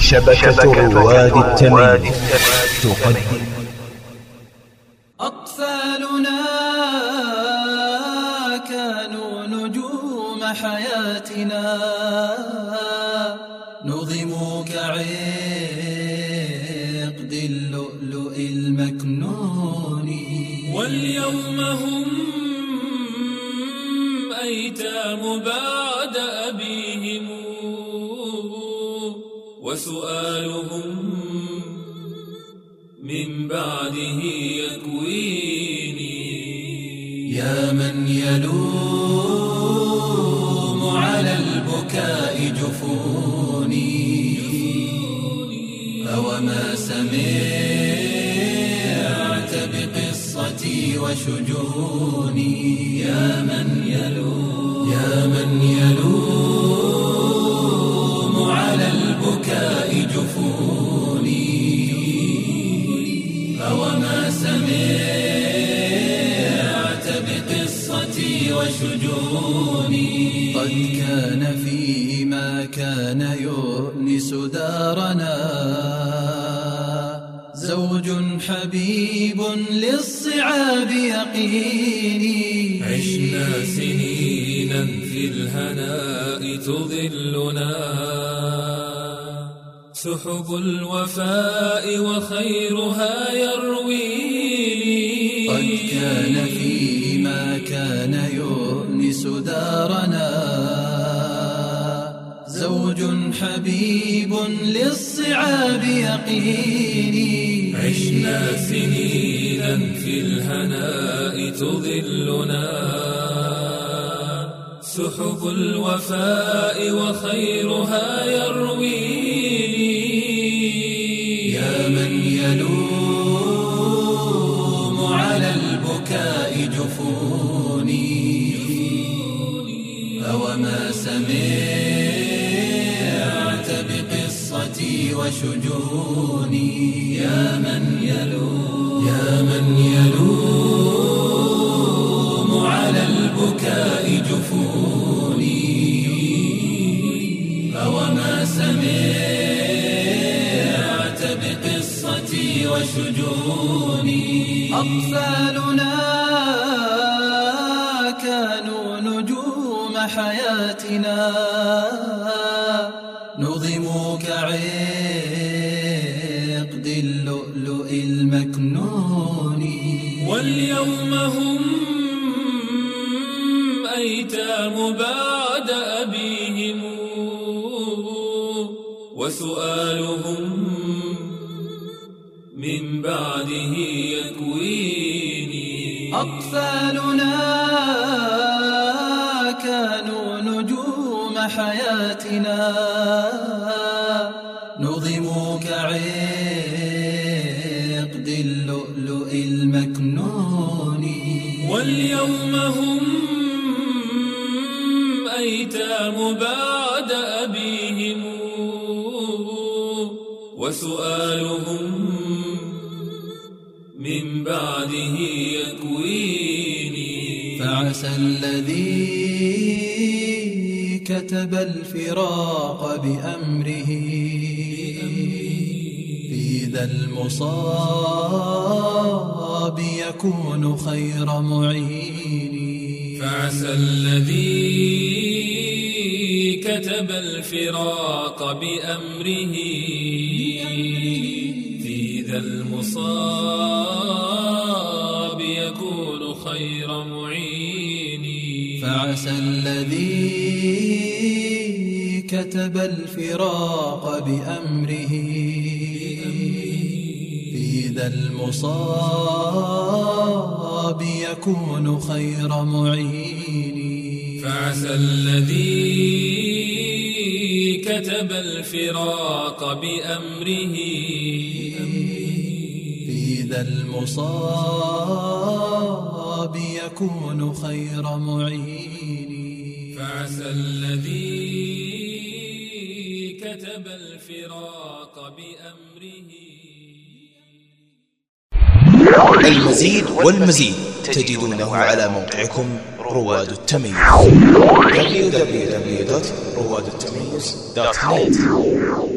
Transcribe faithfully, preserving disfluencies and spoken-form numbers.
شبكة رواد التمييز تقدم أطفالنا كانوا نجوم حياتنا، نظموا كعقد اللؤلؤ المكنون، واليوم هم أيتام بعد أبيهم، وسؤالهم من بعده يكويني. يا من يلوم على البكاء جفوني، أوما سمعت بقصتي وشجوني. يا من يلوم يا من يلوم على البكاء جفوني، أوما سمعت بقصتي وشجوني. قد كان فيما كان يؤنس دارنا زوج حبيب للصعاب يقيني. عشنا سنينا في الهناء تظلنا سحب الوفاء وخيرها يرويني. قد كان فيما كان يؤنس دارنا زوج حبيب للصعاب يقيني. عشنا سنينا في الهناء تظلنا سحب الوفاء وخيرها يرويني. يا من يلوم على البكاء جفوني، أوما سمعت بقصتي وشجوني. يا من يلوم يا من يلوم على البكاء جفوني، أوما سمعت بقصتي وشجوني. أطفالنا كانوا نجوم حياتنا، نظموا كعقد اللؤلؤ المكنون، واليوم هم أيتام بعد أبيهم، وسؤالهم من بعده يكويني. أطفالنا كانوا نجوم حياتنا، نظموا كعقد اللؤلؤ المكنون، واليوم هم أيتام بعد أبيهم، وسؤالهم من بعده يكويني. فعسى الذي كتب الفراق بأمره في ذا المصاب يكون خير معين. فعسى الذي كتب الفراق بأمره في ذا المصاب يكون خير معين. فعسى الذي كتب الفراق بأمره في ذا المصاب يكون خير معين. فعسى الذي كتب الفراق بأمره في ذا المصاب يكون خير معين. فعسى الذي كتب الفراق بأمره. المزيد والمزيد تجدونه على موقعكم رواد التمييز دبليو دبليو دبليو دوت رواد التمييز دوت نت.